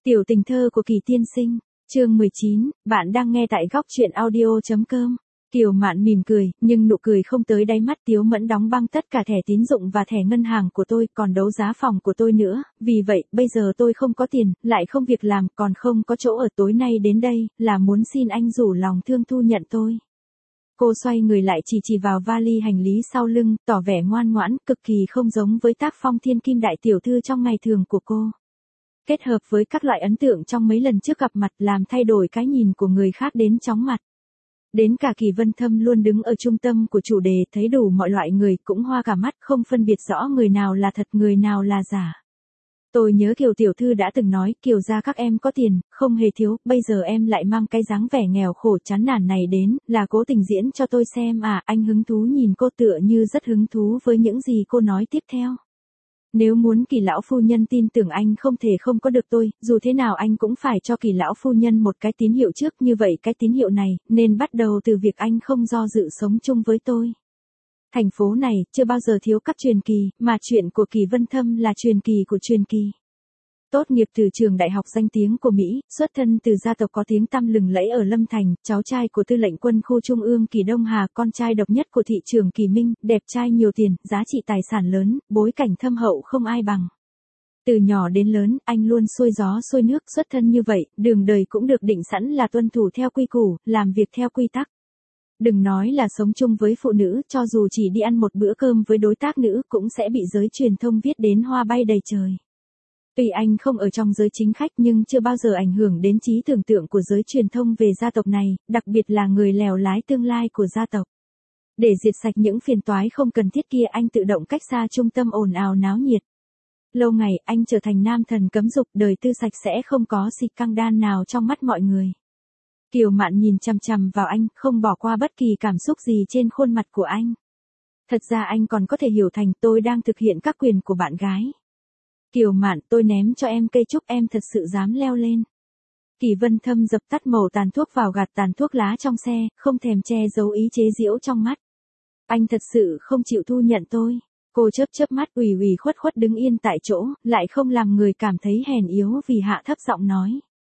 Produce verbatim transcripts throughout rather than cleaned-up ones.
Tiểu tình thơ của Kỳ tiên sinh, chương mười chín, bạn đang nghe tại góc truyện audio.com. Kiều Mạn mỉm cười, nhưng nụ cười không tới đáy mắt. Tiếu Mẫn đóng băng tất cả thẻ tín dụng và thẻ ngân hàng của tôi, còn đấu giá phòng của tôi nữa, vì vậy, bây giờ tôi không có tiền, lại không việc làm, còn không có chỗ ở. Tối nay đến đây, là muốn xin anh rủ lòng thương thu nhận tôi. Cô xoay người lại chỉ chỉ vào vali hành lý sau lưng, tỏ vẻ ngoan ngoãn, cực kỳ không giống với tác phong thiên kim đại tiểu thư trong ngày thường của cô. Kết hợp với các loại ấn tượng trong mấy lần trước gặp mặt làm thay đổi cái nhìn của người khác đến chóng mặt. Đến cả Kỳ Vân Thâm luôn đứng ở trung tâm của chủ đề, thấy đủ mọi loại người cũng hoa cả mắt, không phân biệt rõ người nào là thật người nào là giả. Tôi nhớ Kiều tiểu thư đã từng nói, Kiều gia các em có tiền, không hề thiếu, bây giờ em lại mang cái dáng vẻ nghèo khổ chán nản này đến, là cố tình diễn cho tôi xem à. Anh hứng thú nhìn cô, tựa như rất hứng thú với những gì cô nói tiếp theo. Nếu muốn Kỳ lão phu nhân tin tưởng anh không thể không có được tôi, dù thế nào anh cũng phải cho Kỳ lão phu nhân một cái tín hiệu trước, như vậy cái tín hiệu này nên bắt đầu từ việc anh không do dự sống chung với tôi. Thành phố này chưa bao giờ thiếu các truyền kỳ, mà chuyện của Kỳ Vân Thâm là truyền kỳ của truyền kỳ. Tốt nghiệp từ trường đại học danh tiếng của Mỹ, xuất thân từ gia tộc có tiếng tăm lừng lẫy ở Lâm Thành, cháu trai của tư lệnh quân khu Trung ương Kỳ Đông Hà, con trai độc nhất của thị trưởng Kỳ Minh, đẹp trai nhiều tiền, giá trị tài sản lớn, bối cảnh thâm hậu không ai bằng. Từ nhỏ đến lớn, anh luôn xuôi gió xuôi nước, xuất thân như vậy, đường đời cũng được định sẵn là tuân thủ theo quy củ, làm việc theo quy tắc. Đừng nói là sống chung với phụ nữ, cho dù chỉ đi ăn một bữa cơm với đối tác nữ cũng sẽ bị giới truyền thông viết đến hoa bay đầy trời. Tuy anh không ở trong giới chính khách nhưng chưa bao giờ ảnh hưởng đến trí tưởng tượng của giới truyền thông về gia tộc này, đặc biệt là người lèo lái tương lai của gia tộc. Để diệt sạch những phiền toái không cần thiết kia, anh tự động cách xa trung tâm ồn ào náo nhiệt. Lâu ngày anh trở thành nam thần cấm dục, đời tư sạch sẽ không có xịt căng đan nào trong mắt mọi người. Kiều Mạn nhìn chằm chằm vào anh, không bỏ qua bất kỳ cảm xúc gì trên khuôn mặt của anh. Thật ra anh còn có thể hiểu thành tôi đang thực hiện các quyền của bạn gái. Kiều Mạn, tôi ném cho em cây trúc, em thật sự dám leo lên. Kỳ Vân Thâm dập tắt màu tàn thuốc vào gạt tàn thuốc lá trong xe, không thèm che giấu ý chế giễu trong mắt. Anh thật sự không chịu thu nhận tôi. Cô chớp chớp mắt, ủy ủy khuất khuất đứng yên tại chỗ, lại không làm người cảm thấy hèn yếu vì hạ thấp giọng nói.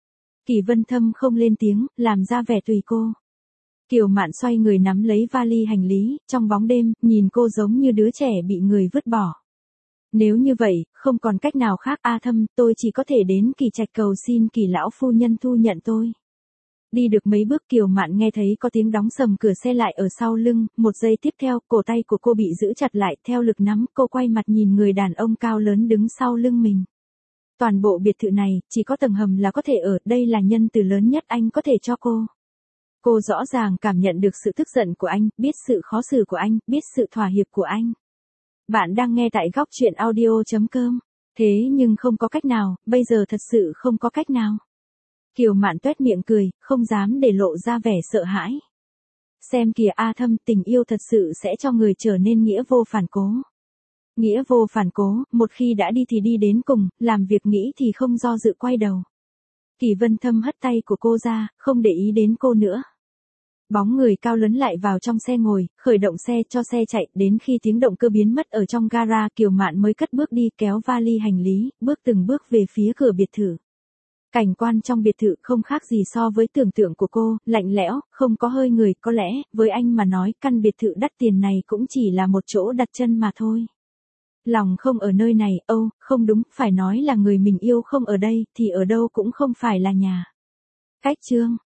Kỳ Vân Thâm không lên tiếng, làm ra vẻ tùy cô. Kiều Mạn xoay người nắm lấy vali hành lý, trong bóng đêm, nhìn cô giống như đứa trẻ bị người vứt bỏ. Nếu như vậy, không còn cách nào khác, A Thâm, tôi chỉ có thể đến Kỳ Trạch cầu xin Kỳ lão phu nhân thu nhận tôi. Đi được mấy bước, Kiều Mạn nghe thấy có tiếng đóng sầm cửa xe lại ở sau lưng, một giây tiếp theo, cổ tay của cô bị giữ chặt lại, theo lực nắm, cô quay mặt nhìn người đàn ông cao lớn đứng sau lưng mình. Toàn bộ biệt thự này, chỉ có tầng hầm là có thể ở, đây là nhân từ lớn nhất anh có thể cho cô. Cô rõ ràng cảm nhận được sự tức giận của anh, biết sự khó xử của anh, biết sự thỏa hiệp của anh. Bạn đang nghe tại góc truyện audio.com. Thế nhưng không có cách nào, bây giờ thật sự không có cách nào. Kiều Mạn tuét miệng cười, không dám để lộ ra vẻ sợ hãi. Xem kìa A Thâm, tình yêu thật sự sẽ cho người trở nên nghĩa vô phản cố. Nghĩa vô phản cố, một khi đã đi thì đi đến cùng, làm việc nghĩ thì không do dự quay đầu. Kỳ Vân Thâm hất tay của cô ra, không để ý đến cô nữa. Bóng người cao lớn lại vào trong xe ngồi, khởi động xe cho xe chạy, đến khi tiếng động cơ biến mất ở trong gara, Kiều Mạn mới cất bước đi, kéo vali hành lý, bước từng bước về phía cửa biệt thự. Cảnh quan trong biệt thự không khác gì so với tưởng tượng của cô, lạnh lẽo, không có hơi người, có lẽ, với anh mà nói, căn biệt thự đắt tiền này cũng chỉ là một chỗ đặt chân mà thôi. Lòng không ở nơi này, âu, không đúng, phải nói là người mình yêu không ở đây, thì ở đâu cũng không phải là nhà. Cách chương